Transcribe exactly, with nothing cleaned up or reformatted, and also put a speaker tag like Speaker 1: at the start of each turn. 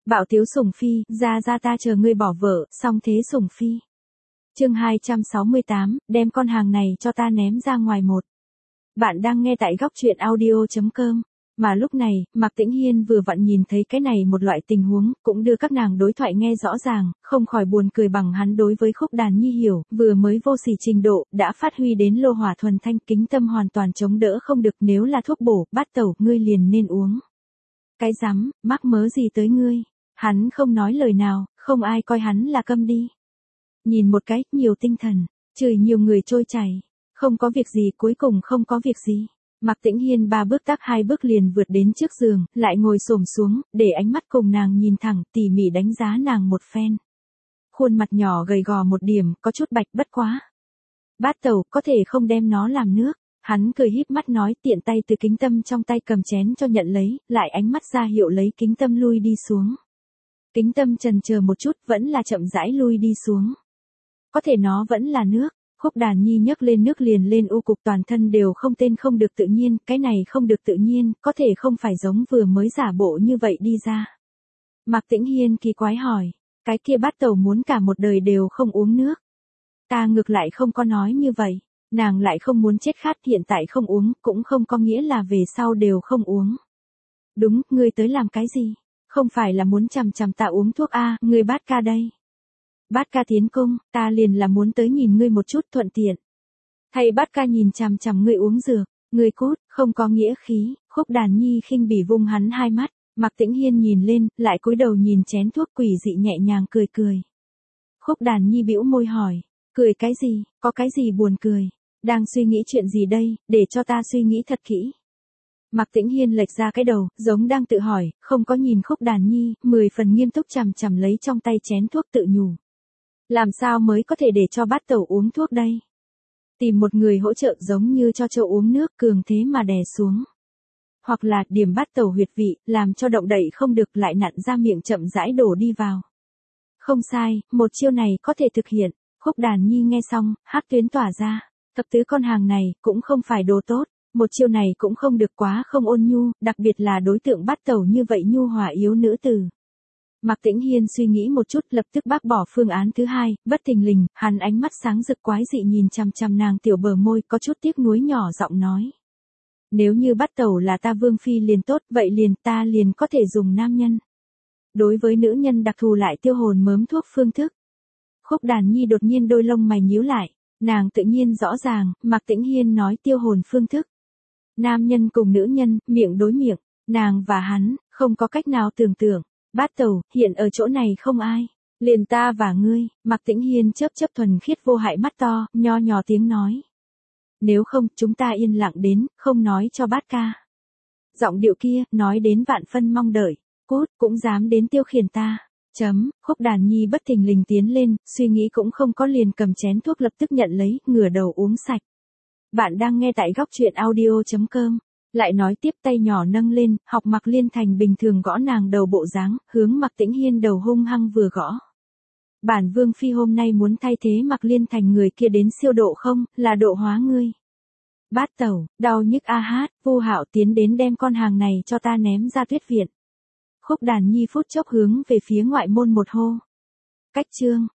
Speaker 1: Bạo tiếu sủng phi, ra ra ta chờ ngươi bỏ vợ, xong thế sủng phi. Chương hai trăm sáu mươi tám, đem con hàng này cho ta ném ra ngoài một. Bạn đang nghe tại góc truyện audio chấm com. Mà lúc này, Mạc Tĩnh Hiên vừa vặn nhìn thấy cái này một loại tình huống, cũng đưa các nàng đối thoại nghe rõ ràng, không khỏi buồn cười bằng hắn đối với Khúc Đàn Nhi hiểu, vừa mới vô sỉ trình độ, đã phát huy đến lô hỏa thuần thanh, kính tâm hoàn toàn chống đỡ không được, nếu là thuốc bổ, bát tẩu, ngươi liền nên uống. Cái rắm, mắc mớ gì tới ngươi? Hắn không nói lời nào, không ai coi hắn là câm đi. Nhìn một cái, nhiều tinh thần, chửi nhiều người trôi chảy, không có việc gì, cuối cùng không có việc gì. Mạc Tĩnh Hiên ba bước tác hai bước liền vượt đến trước giường, lại ngồi xổm xuống, để ánh mắt cùng nàng nhìn thẳng, tỉ mỉ đánh giá nàng một phen. Khuôn mặt nhỏ gầy gò một điểm, có chút bạch, bất quá. Bát tẩu, có thể không đem nó làm nước. Hắn cười híp mắt nói, tiện tay từ kính tâm trong tay cầm chén cho nhận lấy, lại ánh mắt ra hiệu lấy kính tâm lui đi xuống. Kính tâm chần chờ một chút, vẫn là chậm rãi lui đi xuống. Có thể nó vẫn là nước. Khúc Đàn Nhi nhấc lên nước liền lên u cục, toàn thân đều không tên không được tự nhiên, cái này không được tự nhiên, có thể không phải giống vừa mới giả bộ như vậy đi ra. Mạc Tĩnh Hiên kỳ quái hỏi, cái kia bát tẩu muốn cả một đời đều không uống nước. Ta ngược lại không có nói như vậy, nàng lại không muốn chết khát, hiện tại không uống, cũng không có nghĩa là về sau đều không uống. Đúng, ngươi tới làm cái gì? Không phải là muốn chằm chằm ta uống thuốc a, ngươi Bát ca đây. Bát ca tiến cung, ta liền là muốn tới nhìn ngươi một chút thuận tiện. Thay Bát ca nhìn chằm chằm ngươi uống dược, ngươi cút, không có nghĩa khí. Khúc Đàn Nhi khinh bỉ vung hắn hai mắt, Mạc Tĩnh Hiên nhìn lên, lại cúi đầu nhìn chén thuốc, quỷ dị nhẹ nhàng cười cười. Khúc Đàn Nhi bĩu môi hỏi, cười cái gì, có cái gì buồn cười, đang suy nghĩ chuyện gì đây, để cho ta suy nghĩ thật kỹ. Mạc Tĩnh Hiên lệch ra cái đầu, giống đang tự hỏi, không có nhìn Khúc Đàn Nhi, mười phần nghiêm túc chằm chằm lấy trong tay chén thuốc tự nhủ. Làm sao mới có thể để cho bát tẩu uống thuốc đây? Tìm một người hỗ trợ giống như cho châu uống nước, cường thế mà đè xuống. Hoặc là điểm bát tẩu huyệt vị, làm cho động đậy không được, lại nặn ra miệng chậm rãi đổ đi vào. Không sai, một chiêu này có thể thực hiện. Khúc Đàn Nhi nghe xong, hắc tuyến tỏa ra. Thập tứ con hàng này, cũng không phải đồ tốt. Một chiêu này cũng không được quá không ôn nhu, đặc biệt là đối tượng bát tẩu như vậy nhu hòa yếu nữ tử. Mạc Tĩnh Hiên suy nghĩ một chút, lập tức bác bỏ phương án thứ hai, bất thình lình, hắn ánh mắt sáng rực quái dị nhìn chằm chằm nàng tiểu bờ môi, có chút tiếc nuối nhỏ giọng nói. Nếu như bát tẩu là ta vương phi liền tốt, vậy liền ta liền có thể dùng nam nhân. Đối với nữ nhân đặc thù lại tiêu hồn mớm thuốc phương thức. Khúc Đàn Nhi đột nhiên đôi lông mày nhíu lại, nàng tự nhiên rõ ràng, Mạc Tĩnh Hiên nói tiêu hồn phương thức. Nam nhân cùng nữ nhân, miệng đối miệng, nàng và hắn, không có cách nào tưởng tượng. Bát tẩu, hiện ở chỗ này không ai, liền ta và ngươi. Mạc Tĩnh Hiên chớp chớp thuần khiết vô hại mắt to, nho nhỏ tiếng nói. Nếu không, chúng ta yên lặng đến, không nói cho Bát ca. Giọng điệu kia, nói đến vạn phân mong đợi, cút, cũng dám đến tiêu khiển ta. Chấm, Khúc Đàn Nhi bất thình lình tiến lên, suy nghĩ cũng không có liền cầm chén thuốc lập tức nhận lấy, ngửa đầu uống sạch. Bạn đang nghe tại góc truyện audio chấm com. Lại nói tiếp, tay nhỏ nâng lên, học Mạc Liên Thành bình thường gõ nàng đầu bộ dáng, hướng Mạc Tĩnh Hiên đầu hung hăng vừa gõ. Bản vương phi hôm nay muốn thay thế Mạc Liên Thành người kia đến siêu độ không, là độ hóa ngươi. Bát tẩu, đau nhức a hát, Vu Hạo tiến đến đem con hàng này cho ta ném ra tuyết viện. Khúc Đàn Nhi phút chốc hướng về phía ngoại môn một hô. Cách chương.